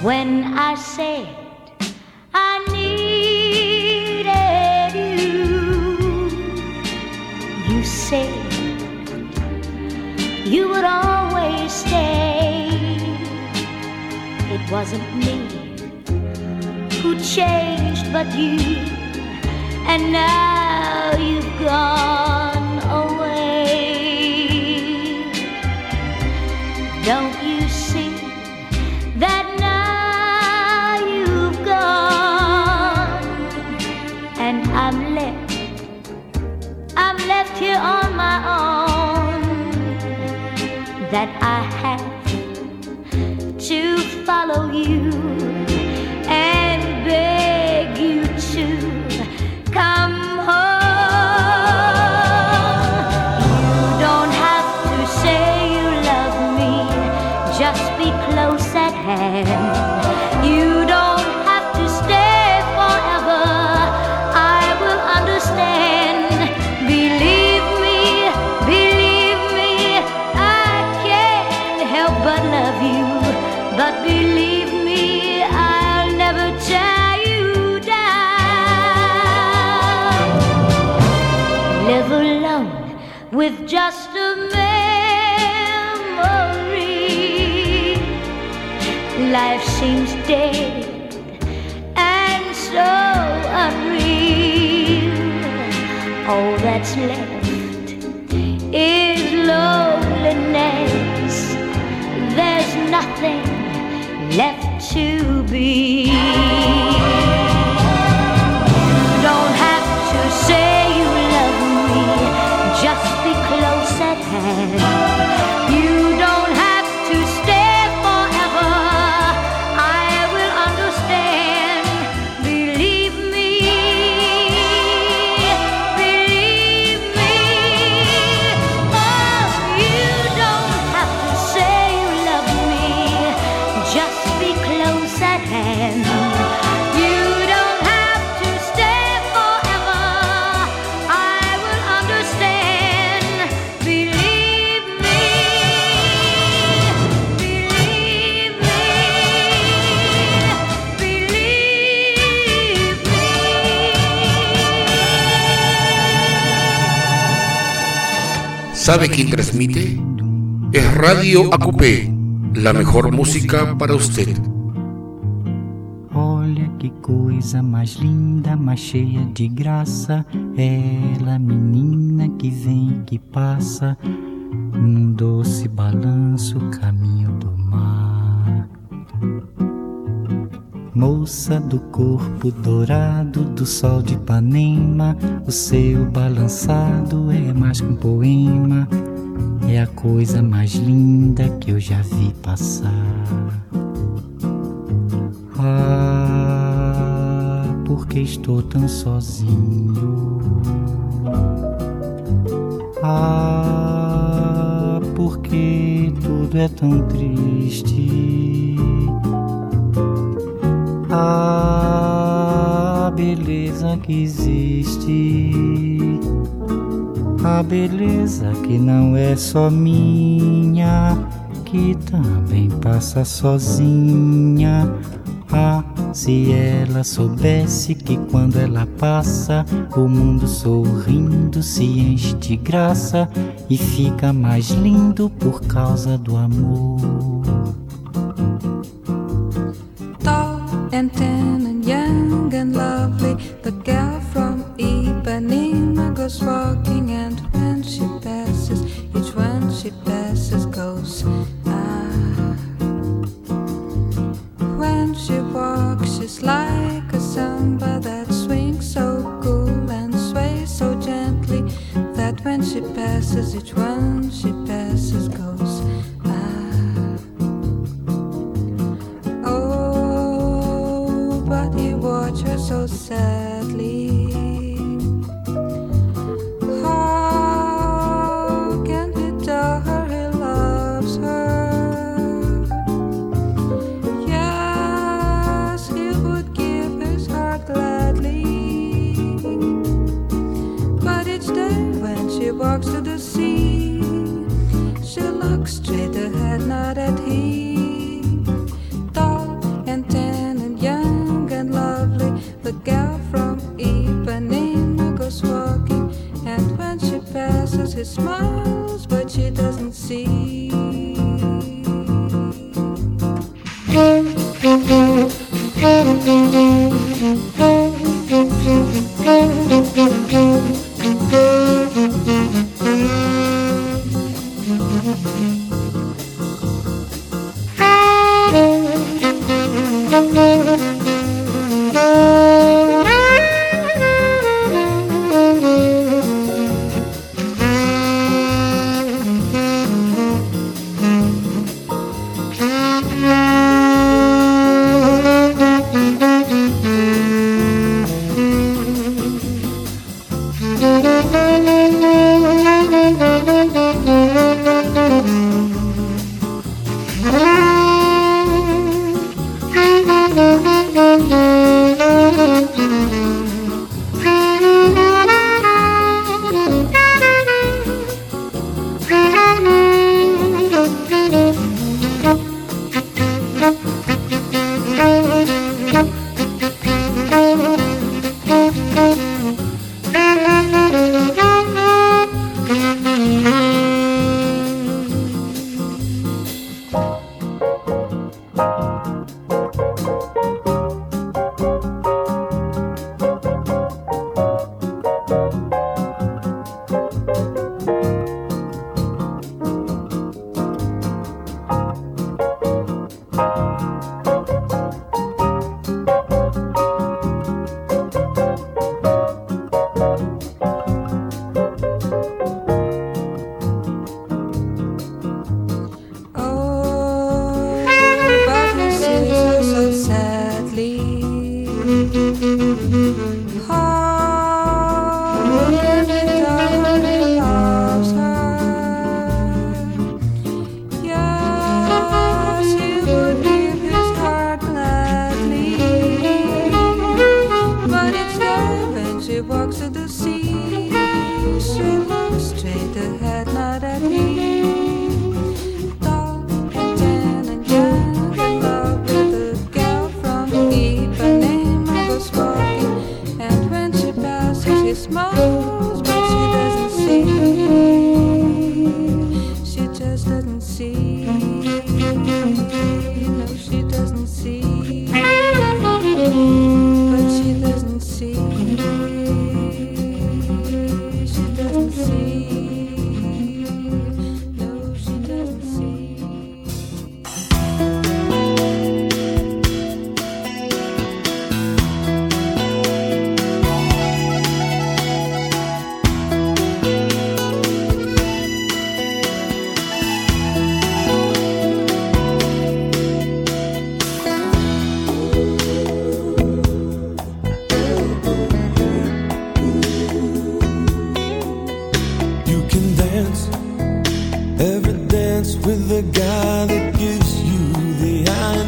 when I said I needed you. You said you would always stay. It wasn't me who changed but you, and now you've gone away. Don't you see that now you've gone, and I'm left here on my own, that I have to follow you and beg you to come home. You don't have to say you love me, just be close at hand. You don't have to stay forever, I will understand. Believe me, I can't help but love you. But believe me, I'll never tear you down. Live alone with just a memory. Life seems dead and so unreal. All that's left is loneliness. There's nothing left to be. You don't have to say you love me, just be close at hand. You don't have to stay forever, I will understand. Believe me, oh, you don't have to say you love me, just be close at hand. You don't have to stay forever, I will understand. Believe me, believe me, believe me. ¿Sabe quién transmite? Es Radio Acupé, la mejor música para usted. Olha que coisa mais linda, mais cheia de graça. Ela, menina que vem, que passa, num doce balanço, caminho do mar. Moça do corpo dourado do sol de Ipanema, o seu balançado é mais que um poema. É a coisa mais linda que eu já vi passar. Ah, porque estou tão sozinho. Ah, porque tudo é tão triste. Ah, beleza que existe. A beleza que não é só minha, que também passa sozinha. Ah, se ela soubesse que quando ela passa, o mundo sorrindo se enche de graça e fica mais lindo por causa do amor. Tall and tan and young and lovely, the girl from Ipanema goes walking, and when she passes, each one she passes goes ah. When she walks, she's like a samba that swings so cool and sways so gently, that when she passes, each one she passes goes ah. Oh, but he watch her so sadly. How can he tell her he loves her? Yes, he would give his heart gladly. But each day when she walks to the sea, she looks straight ahead, not at him. Tall and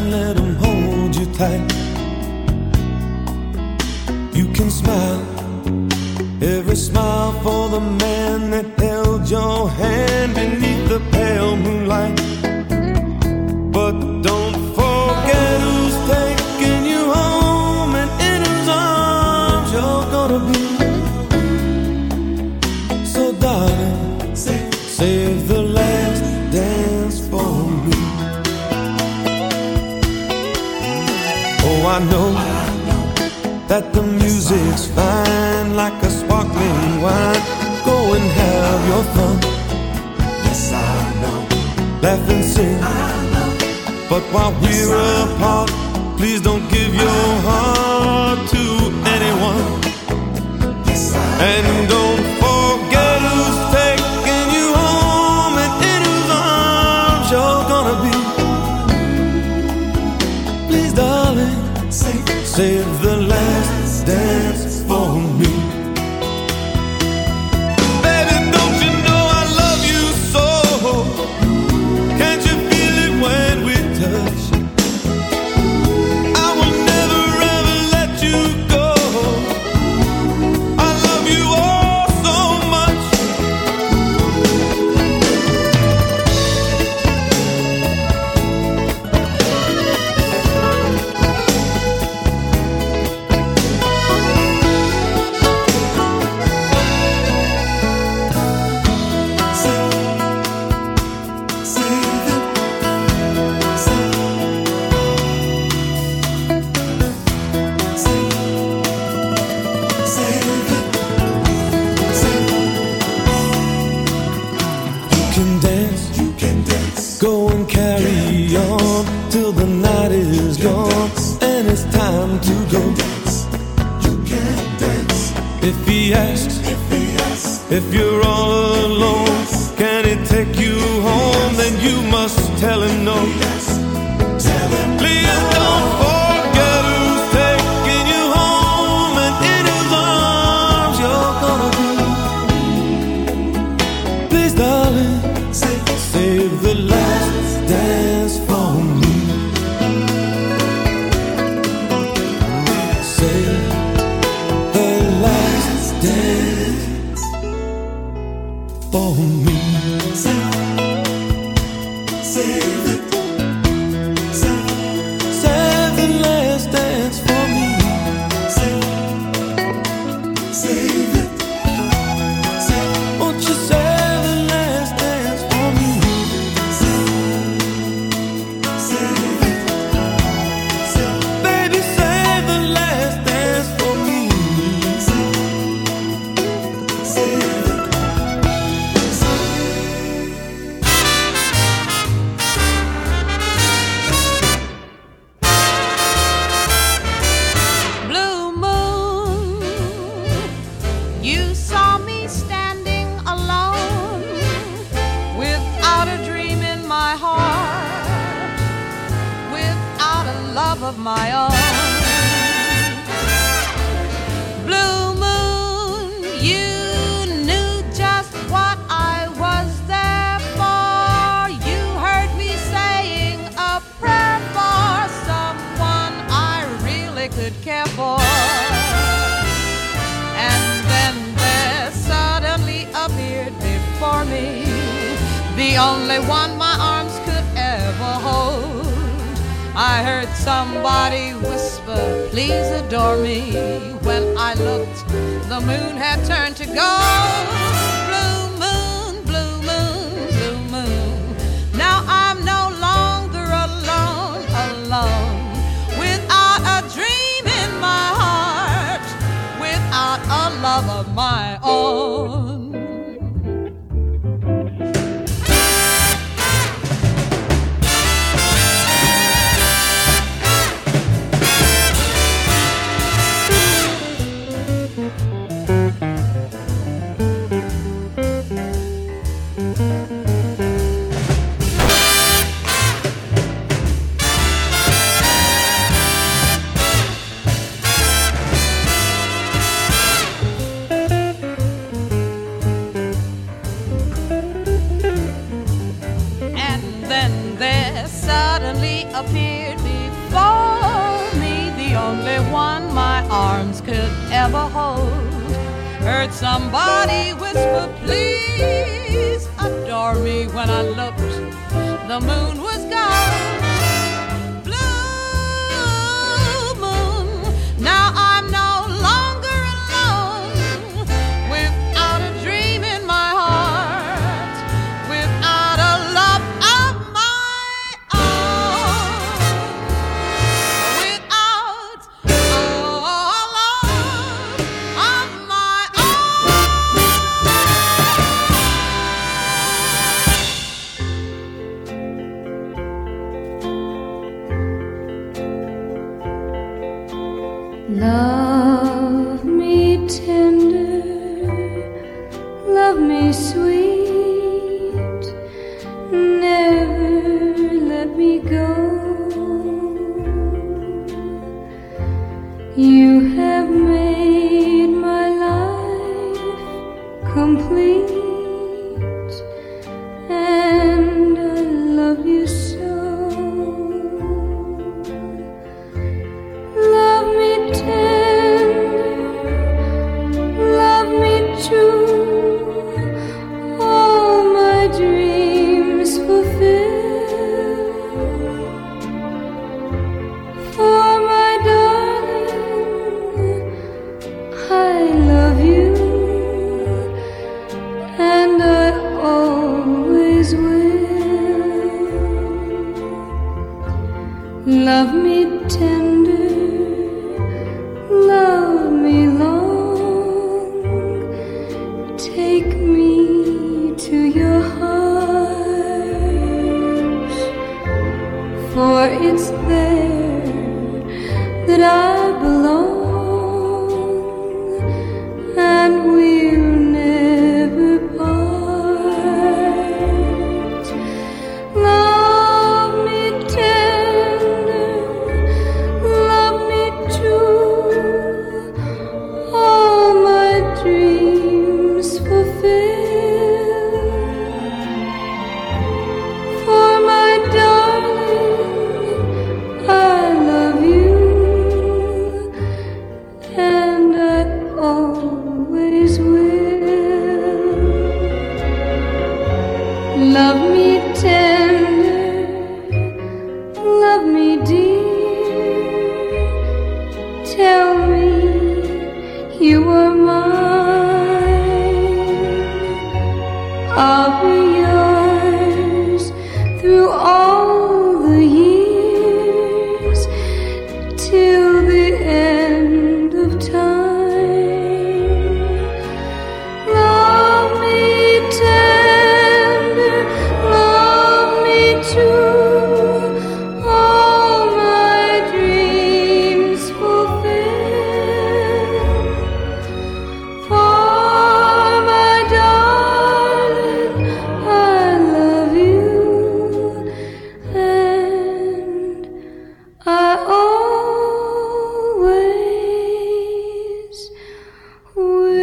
and let them hold you tight. You can smile, every smile for the man that held your hand beneath the pale moonlight. But don't forget who's taking you home and in whose arms you're gonna be. So darling, save the last dance for me. Oh, I know that the music's fine, like a sparkling wine. Go and have your fun. Yes, I know. Laugh and sing. I know. But while we're apart, please don't give your heart to anyone. Yes, I know. And don't forget who's taking you home and in whose arms you're gonna be. Please, darling, save the last dance for me. Baby, don't you know I love you so? Can't you feel it when we touch? I will never ever let you go. I love you all so much. You can dance. Go and carry on till the night is gone and it's time to go. You can dance. If he asks, if you're all alone, can he take you home? Then you must tell him no. Please don't forget who's taking you home and in whose arms you're gonna be. Please, darling, save the last dance for me. Save the last dance for me. Save it. Save the last dance for me. Save it. Won't you save the last dance for me? Baby, save the last dance for me. Blue moon, you saw me standing alone, without a dream in my heart, without a love of my own. Blue moon, you knew just what I was there for. You heard me saying a prayer for someone I really could care for. And then there suddenly appeared before me the only one my arms could ever hold. I heard somebody whisper, please adore me. When I looked, the moon had turned to gold. Blue moon, blue moon, blue moon. Now I'm no longer alone, alone, without a dream in my heart, without a love of my own. Appeared me arms could ever hold. Heard somebody whisper, please adore me. When I looked, the moon was gone. Blue moon, now I'm no longer alone. Without a dream in my heart, without a love of my own, without a love of my Love me tender, love me sweet, never let me go. You have made my life complete, and I love you so. Love me tender, love me true, all my dreams fulfill. For my darling, I love you, and I always will. Love me tender, love me long, take me to your heart, for it's there that I belong, and we'll never part. Love me tender, love me true, all my dreams fulfill. For my darling, I love you, and I always will. Love me tender, love me dear, tell me you are mine. I'll be yours through all the years, till the end of time. Love me tender, love me true, all my dreams fulfill. For my darling, I love you, and I always will.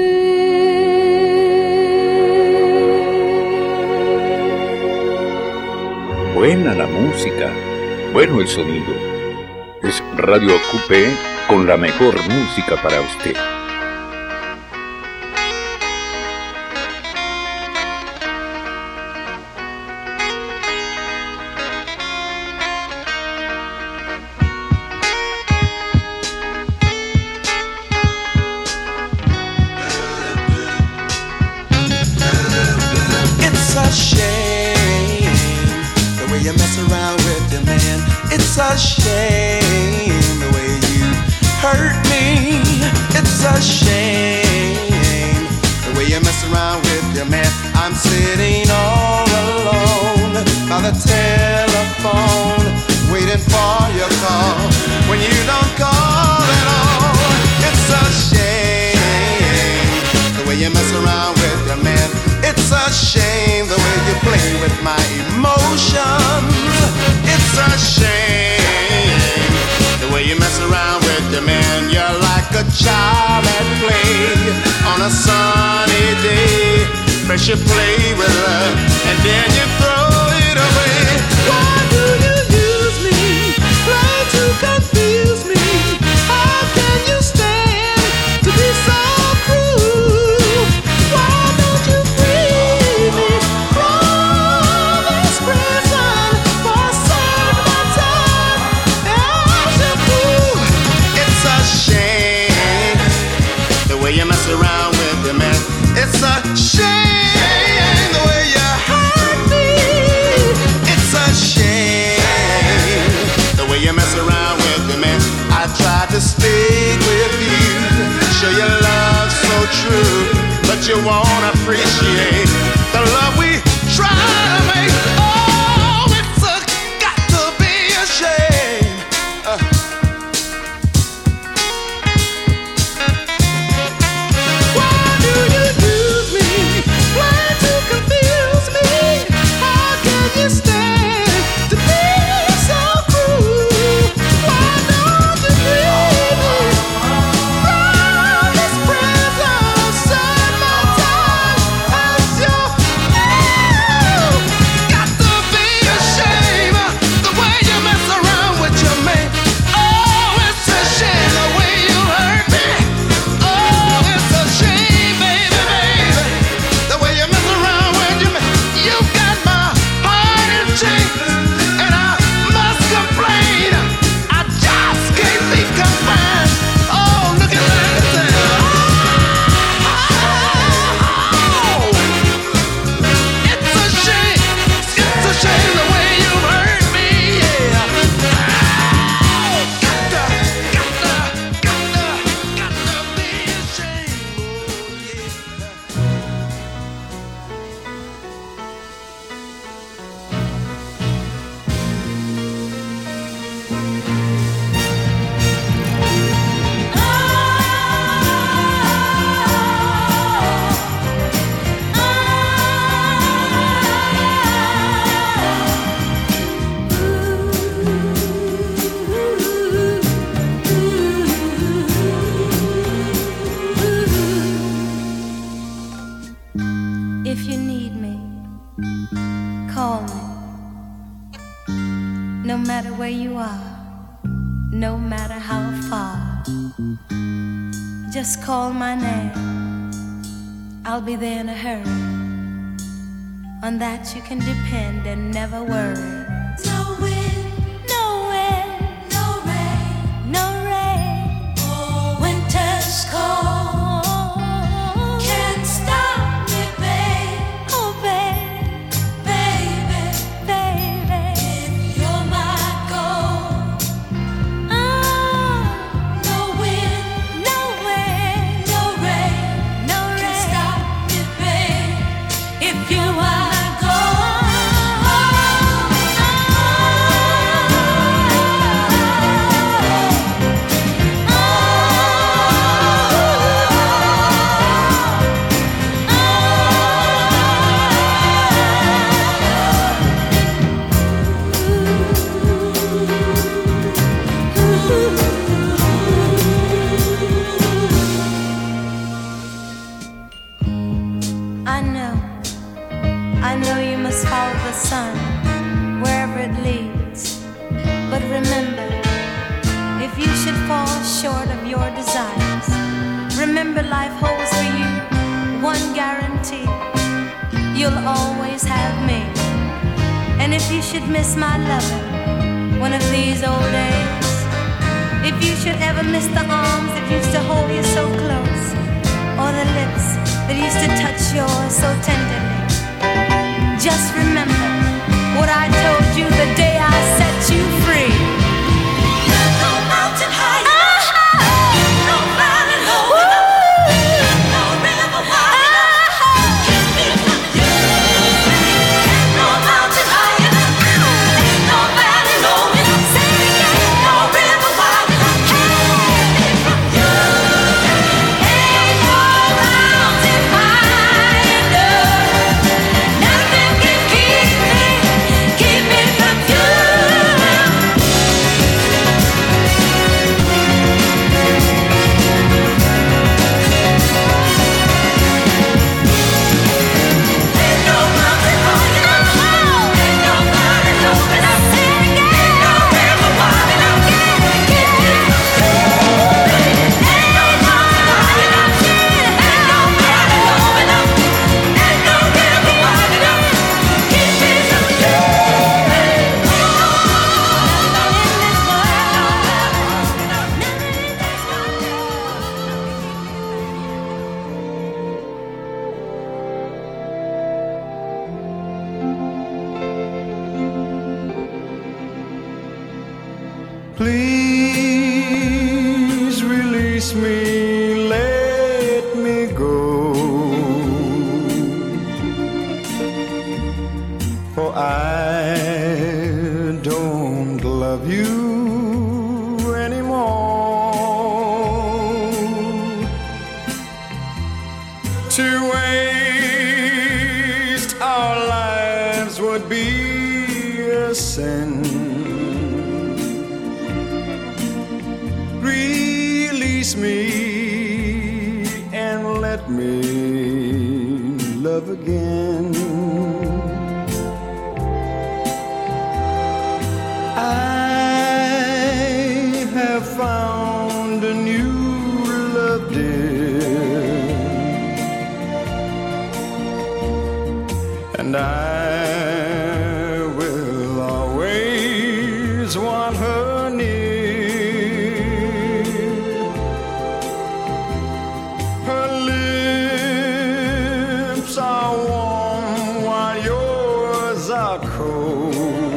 Buena la música, bueno el sonido. Es Radio Coupé con la mejor música para usted. It's a shame the way you mess around with your man. It's a shame the way you hurt me. It's a shame the way you mess around with your man. I'm sitting all alone by the telephone, waiting for your call when you don't call at all. It's a shame the way you mess around with your man. It's a shame the way you play with my emotions. It's a shame the way you mess around with your man. You're like a child at play on a sunny day. First you play with her and then you throw it away. Why do you use me? Try to confuse me. How can you stand you won't appreciate the love we try to make. Oh, it's got to be a shame. Why do you use me? Why to confuse me? How can you stand to be so cruel? Why don't you leave me from this prison? Serve my time as your got to be a shame the way you mess around with your mate. Oh, it's a shame the way you hurt me. Oh, it's a shame, baby, baby, the way you mess around with your mate. You got my heart in chains, and I must complain. I just can't be confined. Oh, look at that. Oh, it's a shame. It's a shame the way you hurt me. Yeah. Oh, got to be a shame. Oh, yeah. If you need me, call me. No matter where you are, no matter how far, just call my name. I'll be there in a hurry. On that you can depend and never worry. No wind, no wind, no rain, no rain. Oh, winter's cold. Can't stop me, babe. Oh, babe, baby, baby. If you're my goal. Oh, no wind, no wind, no rain, no rain. Can't stop me, babe. If you're my goal. I know you must follow the sun wherever it leads. But remember, if you should fall short of your desires, remember life holds for you one guarantee: you'll always have me. And if you should miss my loving one of these old days, if you should ever miss the arms that used to hold you so close, or the lips that used to touch yours so tenderly, just remember what I told you the day I set you free. No mountain high, no valley low, no river wide, keep me from you. No mountain high, no valley low, say it again, no river wide, keep me from you. Ain't no mountain high enough, nothing can keep me from you. Ain't no mountain high enough, ain't no valley low enough, say it again, no river wide enough, keep me from you. Ain't no mountain high enough, ain't no valley low enough, ain't no river wide enough, keep me from you. Please release me, let me go. love you anymore. To waste our lives would be a sin. Release me and let me love again. I have found a new love, dear, and I will always want her near. Her lips are warm while yours are cold.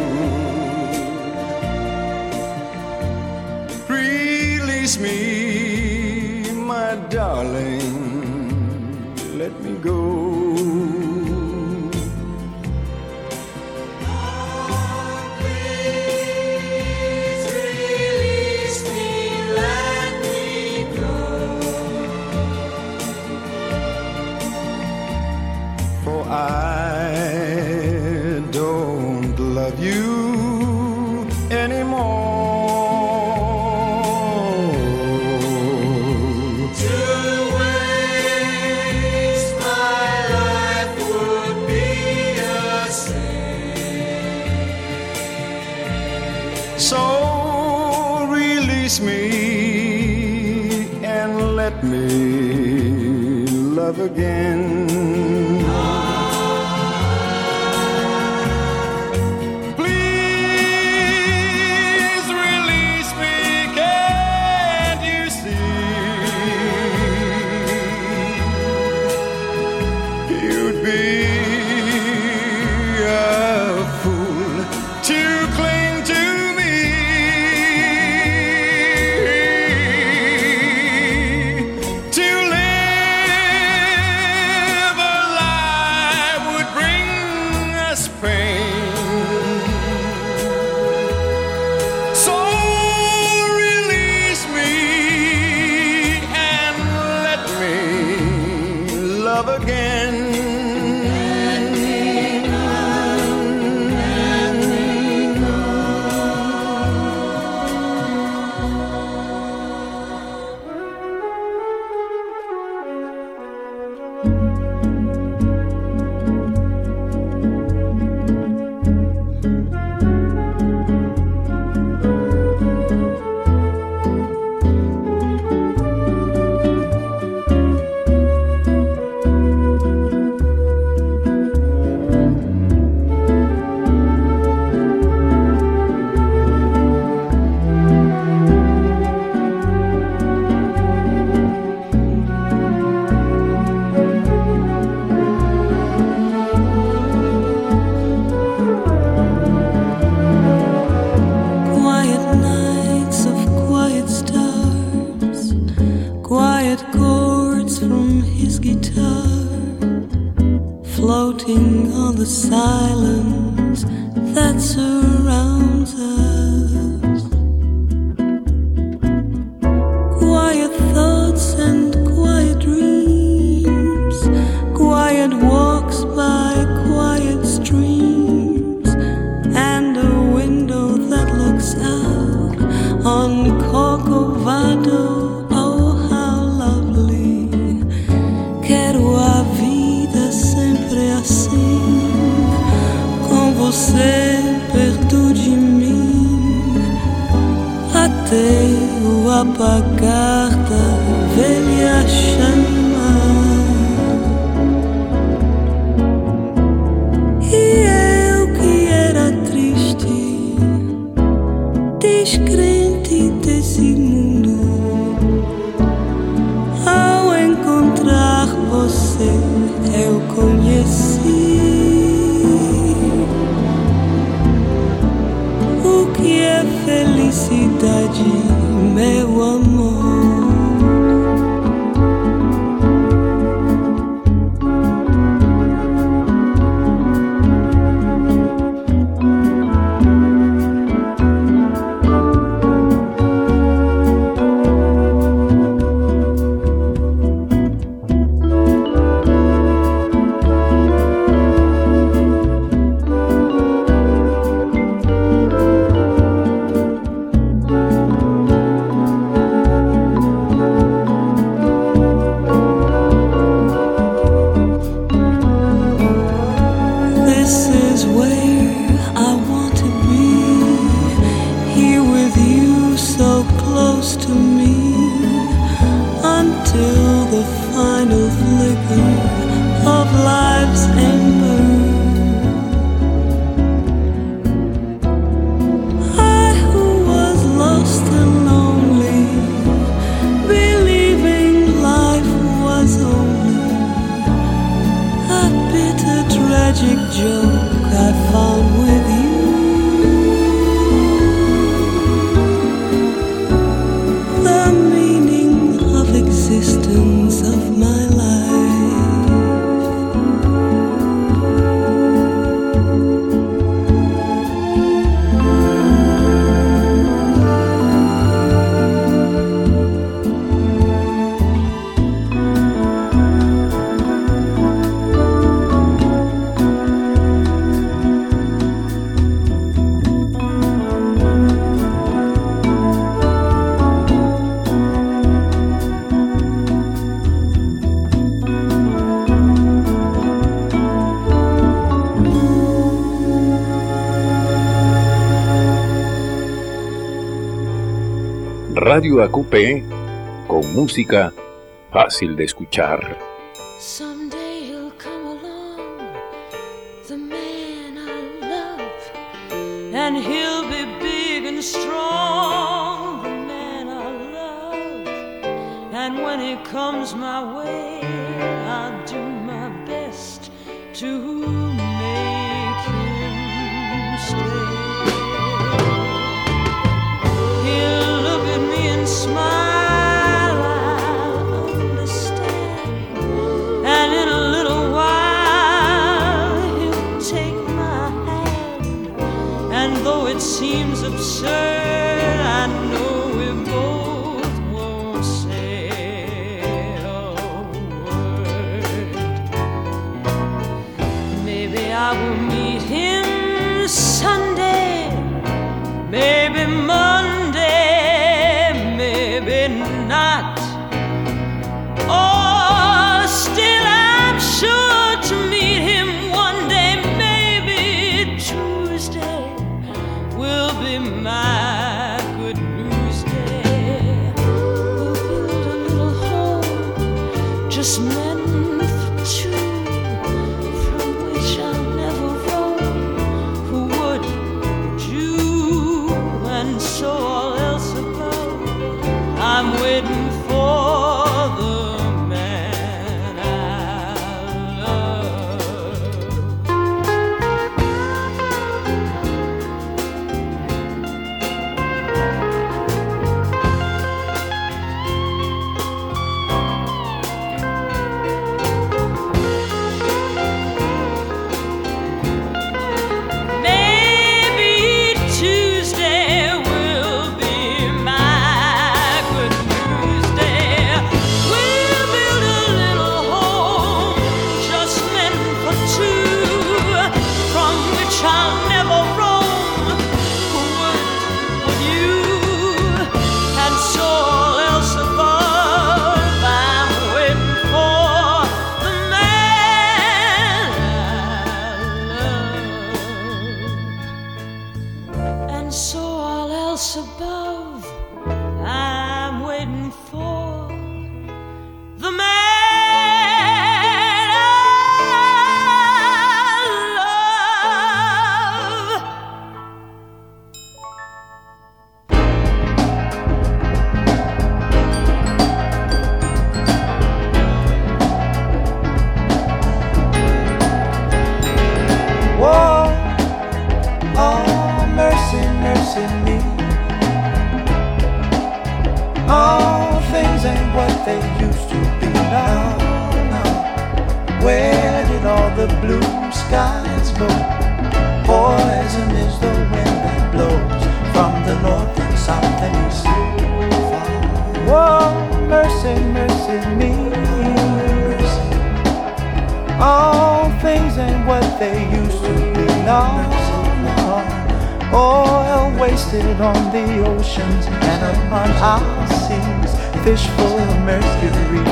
Release me, my darling, let me go. Please release me, let me go. For I don't love you anymore. So release me and let me love again. Please release me, can't you see? You'd be a fool to cling to me. To live alive would bring us pain. So release me and let me love again. Quiet nights of quiet stars, quiet chords from his guitar, floating on the silence that surrounds us. Quiet thoughts and quiet dreams, quiet walks by quiet streams, and a window that looks out on Corcovado. Oh, how lovely! Quero a vida sempre assim, com você perto de mim, até o apagar da velha chama. E eu que era triste, descrente desse mundo, ao encontrar você eu conheci o que é felicidade, meu amor. so close to me until the final flicker of life's ember. I who was lost and lonely, believing life was only a bitter tragic joke I found with you. Existence of my Radio AQP con música fácil de escuchar. Someday he'll come along, the man I love, and he'll be big and strong, the man I love. And when he comes my way, I'll do my best to make him stay. He'll look at me and smile, I'll understand. And in a little while he'll take my hand. And though it seems absurd, I know we both won't say a word. Maybe I will meet him Sunday, maybe Monday, maybe not. Or still I'm sure to meet him one day, maybe Tuesday will be my good news day. We'll build a little home just meant for two, from which I'll never roam. Who would you? And so all else above, I'm waiting for the man I love. Maybe Tuesday will be my good news day. We'll build a little home just meant for two, from which I'll never roam. Who would you? And so all else above, I'm waiting for the man I love. And so all else above, I'm waiting for the man I love. Whoa, oh, mercy, mercy me. All things ain't what they used to be now. Where did all the blue skies go? Poison is the wind that blows from the north and south and east. Whoa, mercy, mercy me. All things ain't what they used to be now. Oil wasted on the oceans and upon our seas, fish full of mercury.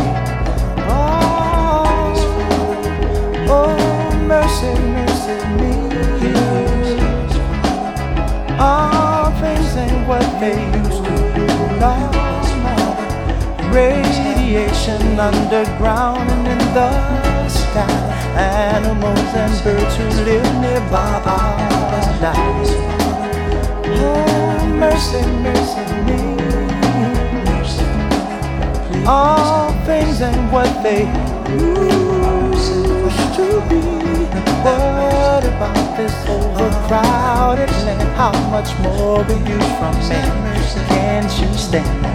Oh, mercy, mercy me. All things ain't what they used to be. Radiation underground and in the sky. Animals and birds who live nearby are alive. Oh, mercy, mercy me. All things and what they used to be. What about this overcrowded land? How much more will you from me? Can't you stand?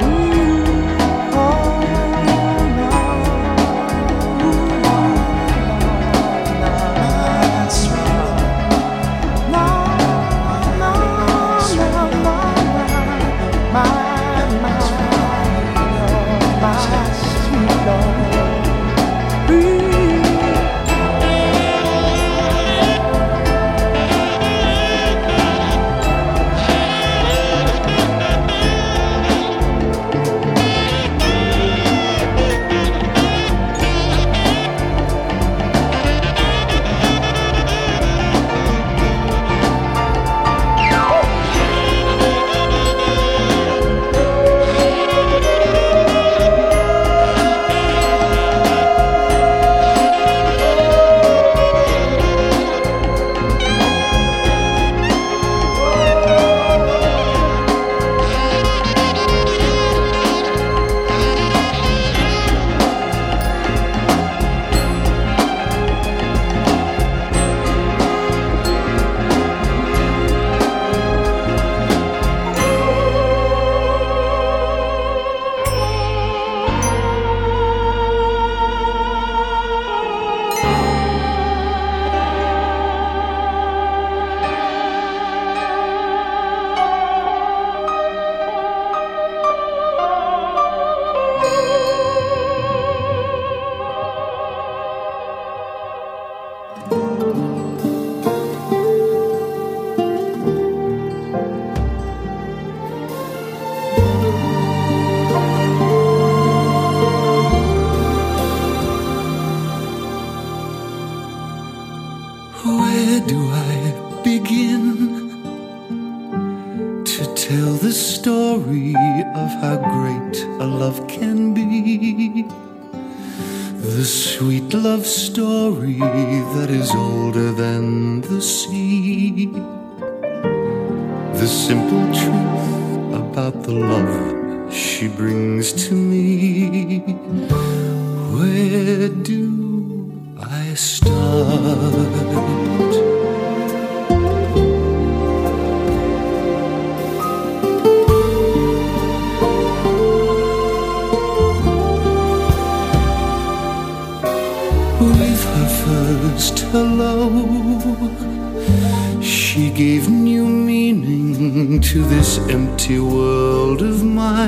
Empty world of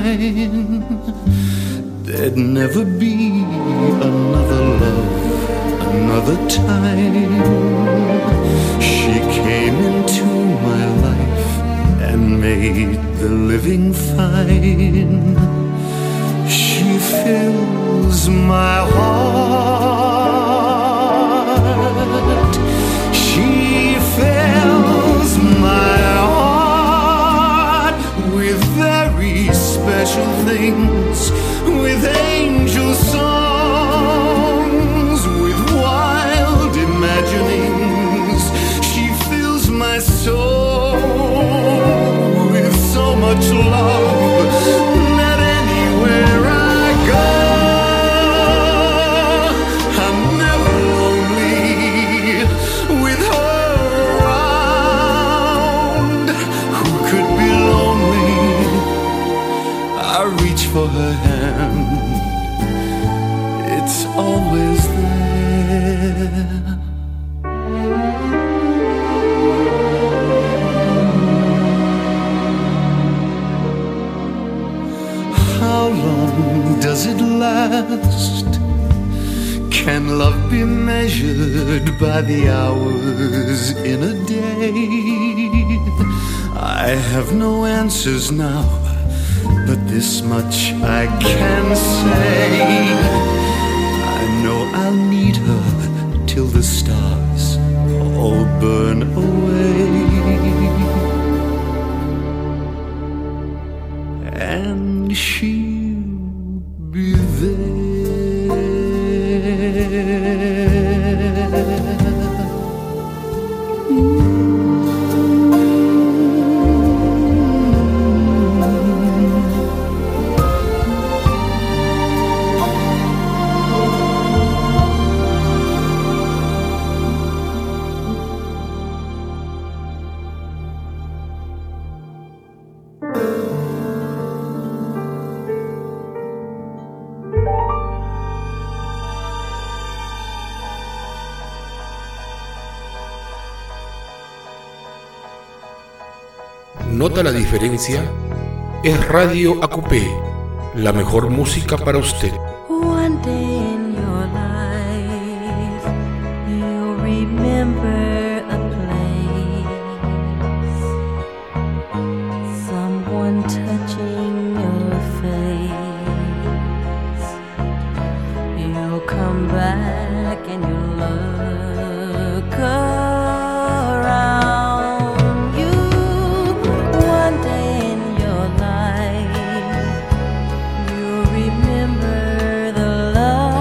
mine, there'd never be another love, another time. She came into my life and made the living fine. She fills my heart. She fills my special things, with angel songs, with wild imaginings. She fills my soul with so much love that anywhere I go, I'm never lonely with her around. Who could be lonely? I reach for her hand, it's always there. How long does it last? Can love be measured by the hours in a day? I have no answers now, but this much I can say. I know I'll need her till the stars all burn away. and she'll be there. ¿Nota la diferencia? Es Radio ACUPE, la mejor música para usted. One day in your life, you'll remember a place, someone touching your face. You'll come back and you'll look around. Love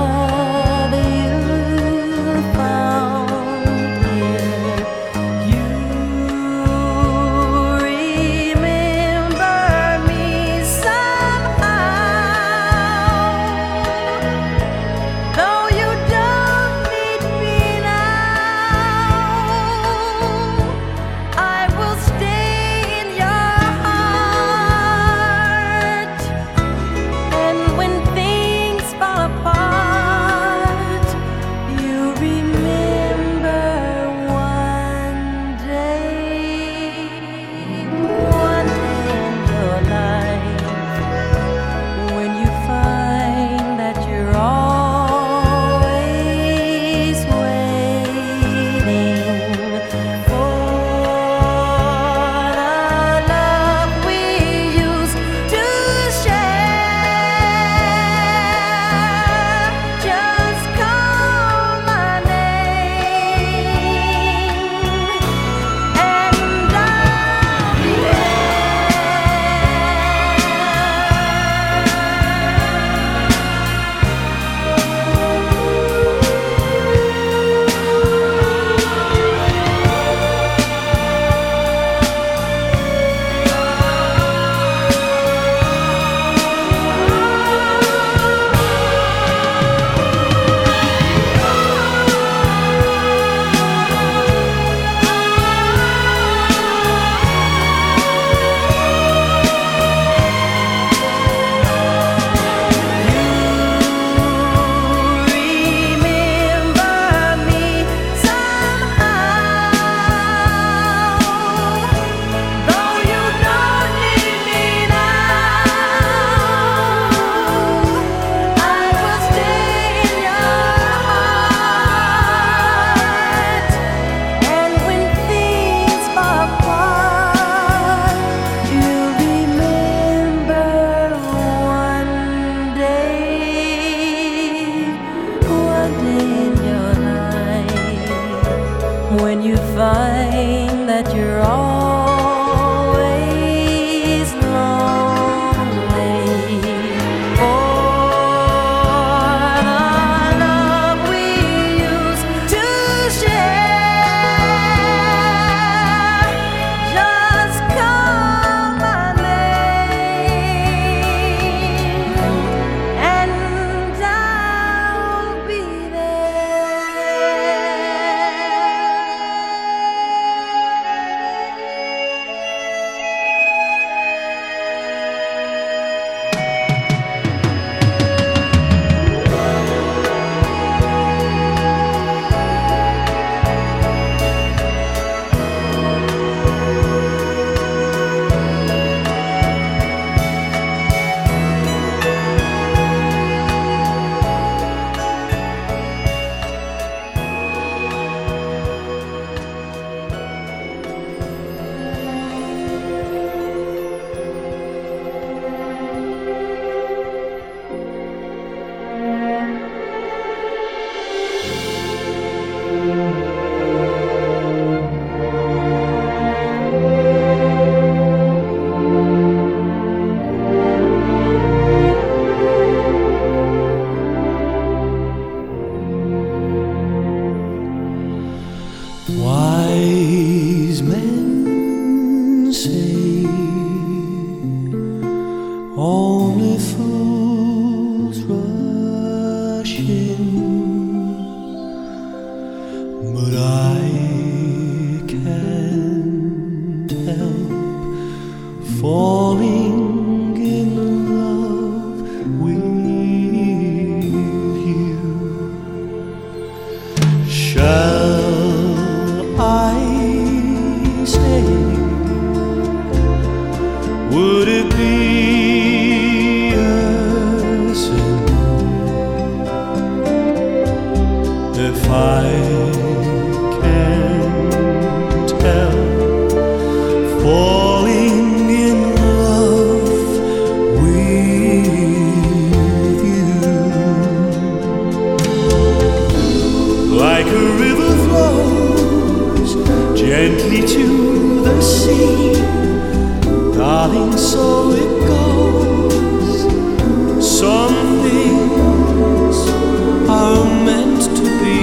so it goes. Some things are meant to be.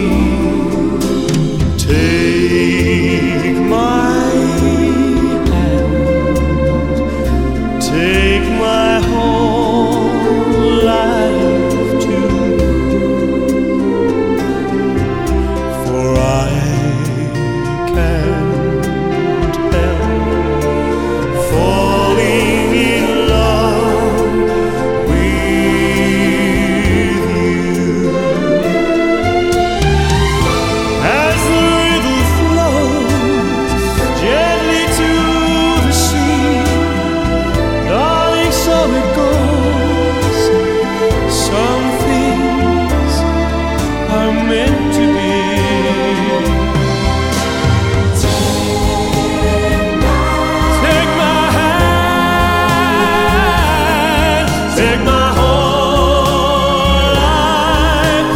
Take my hand, take my whole life too, for I can't help falling in love with you. As the river flows gently to the sea, darling, so it goes. Some things are meant to be. Take my hand, take my whole life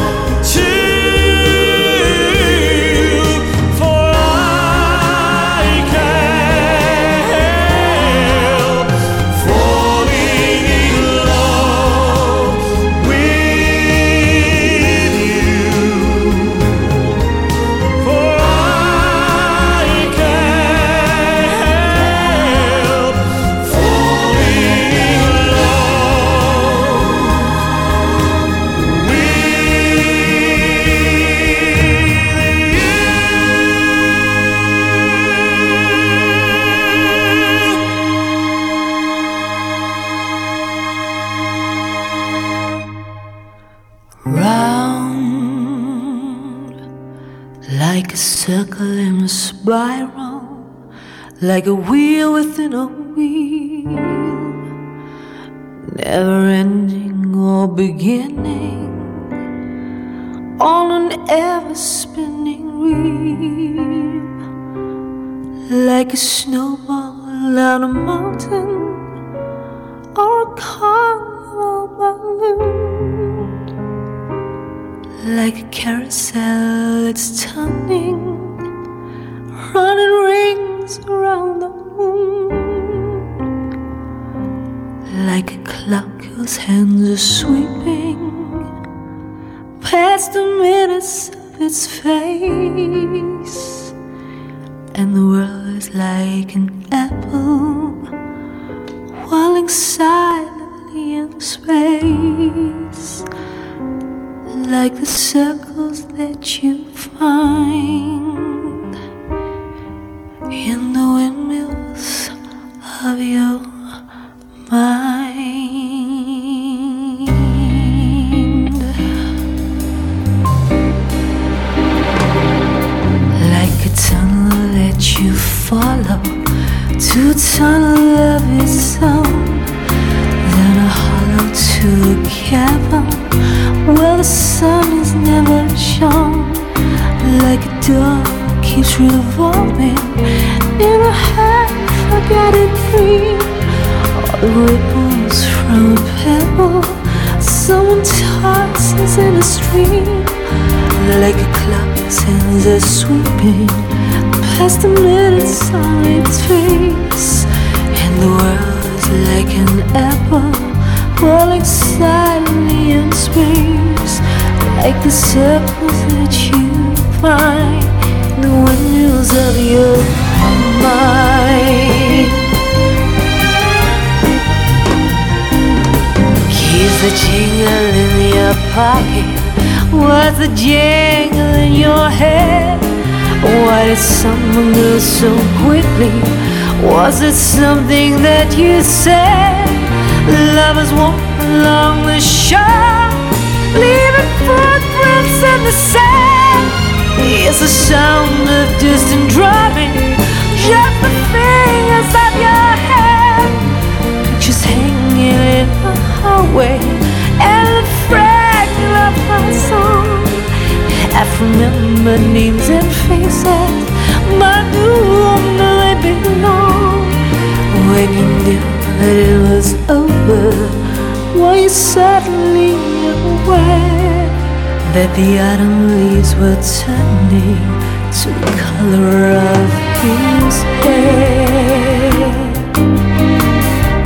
too, for I can't help falling in love with you. For I can't help falling in love with Round like a circle in a spiral, like a wheel within a wheel, never ending or beginning, on an ever spinning wheel, like a snowball down a mountain or a carnival balloon, like a carousel that's turning, running rings around the moon, like a clock whose hands are sweeping past the minutes of its face, and the world is like an apple whirling silently in space, like the circles that you find in the windmills of your mind. Like a tunnel that you follow to a tunnel of its own, then a hollow to a cavern where the sun is never shown, like a door keeps revolving in a half-forgotten dream, or the ripples from a pebble someone tosses in a stream, like a clock sends a sweeping past the minutes on its face, and the world is like an apple rolling silently in space, like the circles that you find in the windows of your mind. Keys that jingle in your pocket, what's the jingle in your head? Why did someone go so quickly? Was it something that you said? Lovers walk along the shore, leaving footprints in the sand. It's the sound of distant drumming, just the fingers of your hand. Pictures hanging in the hallway, and the fragment of my song. Half remembered names and faces, but knew where they belong. When you knew that it was over, were you suddenly aware that the autumn leaves were turning to the color of his hair?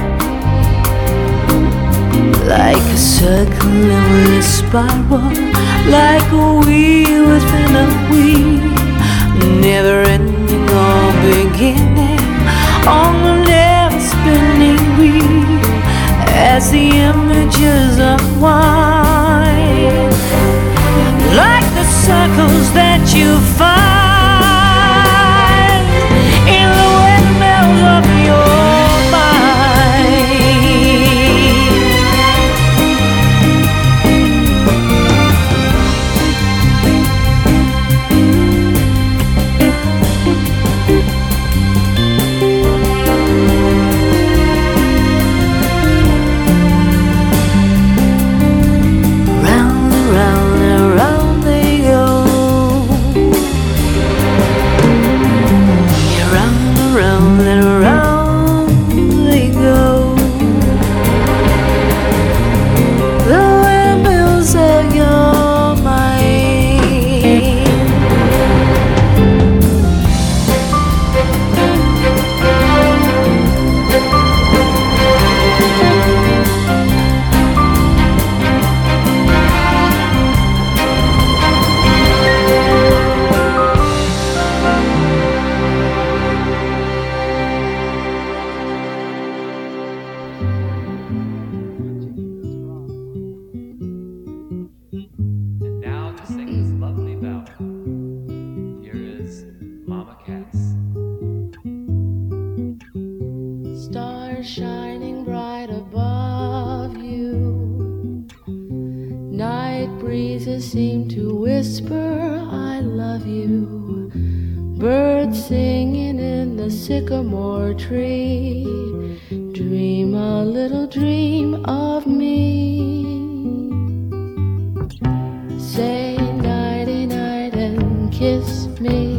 circling a spiral like a wheel within a wheel, never ending or beginning on a never spinning wheel as the images unwind, like the circles that you find in the windmills of your mind. Sycamore tree, dream a little dream of me. Say nighty night and kiss me.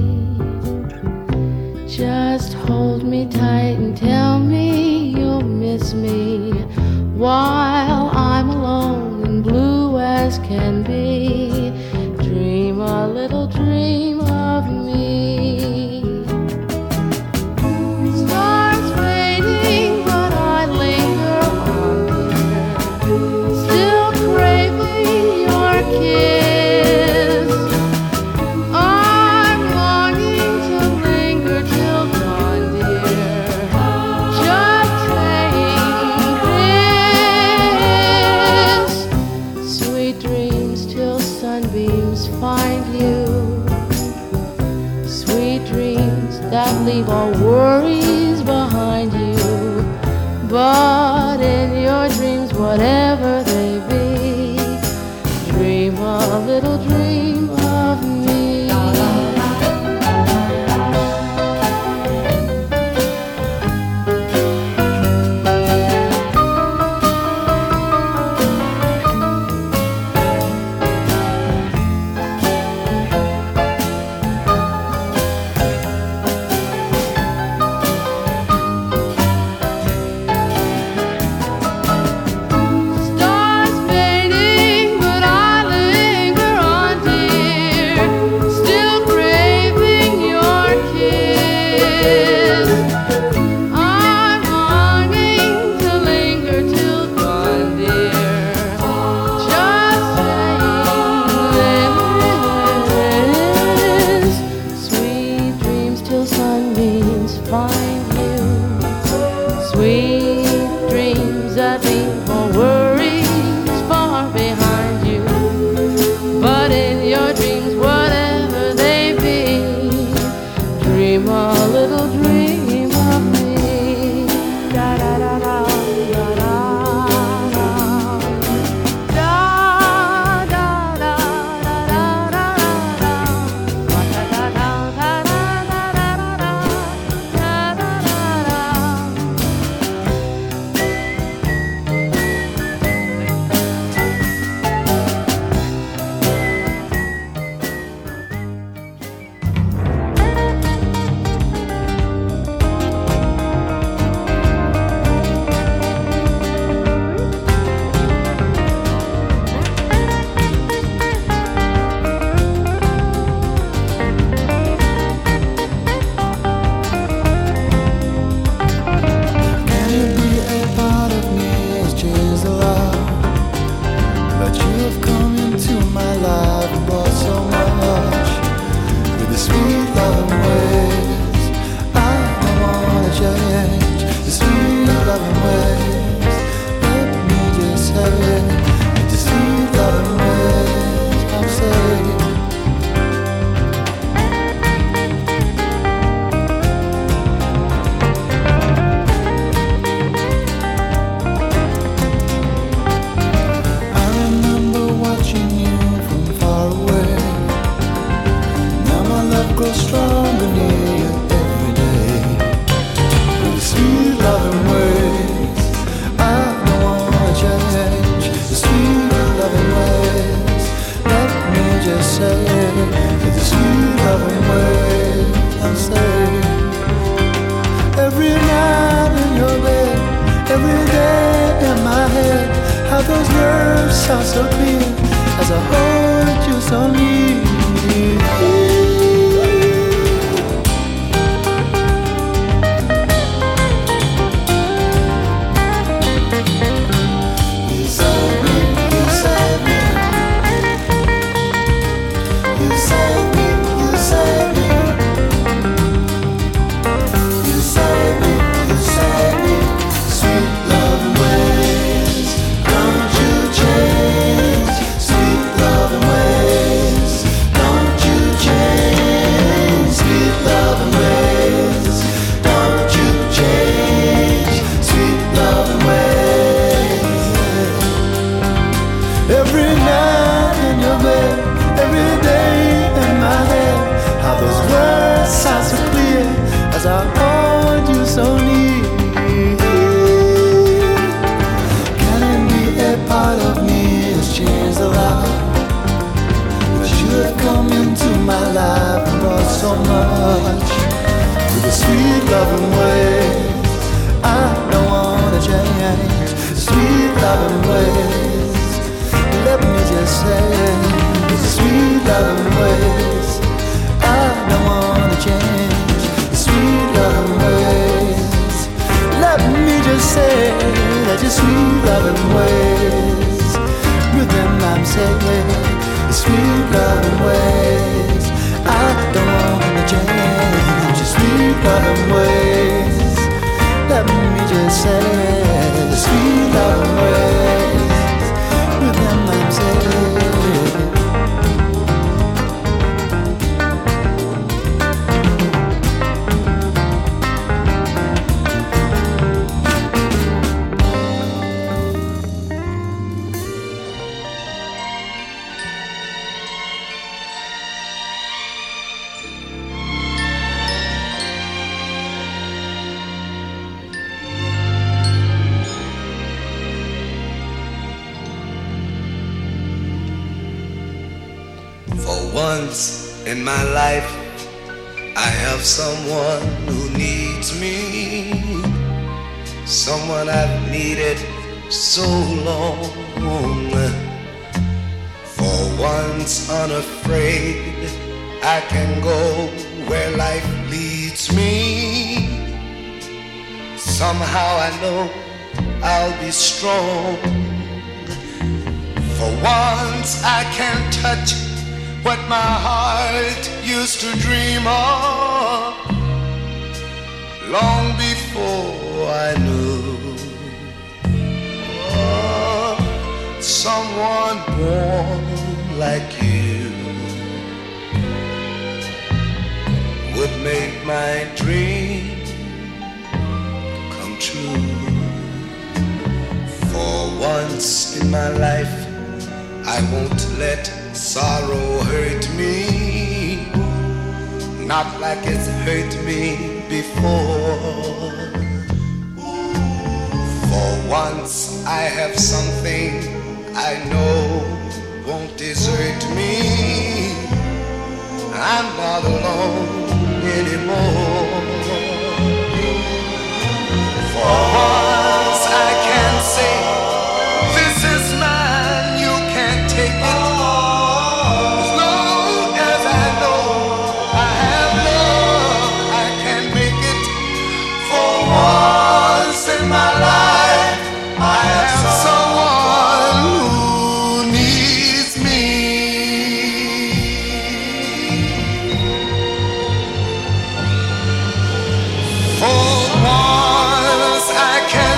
Just hold me tight and tell me you'll miss me while I'm alone and blue as can be. Dream a little dream of me. Leave all worries behind you, but in your dreams, whatever they be, dream a little dream of me. how those words sound so clear as I hold you so near. I hold you so near. Can it be a part of me has changed a lot? But you have come into my life and brought so much. With a sweet loving ways I don't wanna change. Sweet loving ways, let me just say, with sweet loving ways I don't wanna change. Sweet loving ways, let me just say that your sweet loving ways, with them I'm saying, sweet loving ways, I don't wanna change. Your sweet loving ways, let me just say, the sweet loving ways, with them I'm saying. Once in my life, I have someone who needs me, someone I've needed so long. For once unafraid, I can go where life leads me. Somehow I know I'll be strong. For once I can touch what my heart used to dream of, long before I knew. Oh, someone born like you would make my dream come true. For once in my life, I won't let sorrow hurt me, not like it's hurt me before. For once I have something I know won't desert me. I'm not alone anymore. For once I can say, this is mine, you can't take it. In my life, I have someone who needs me. For once I can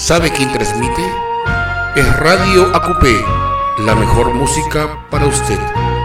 ¿Sabe quién transmite? Es Radio AQP, la mejor música para usted.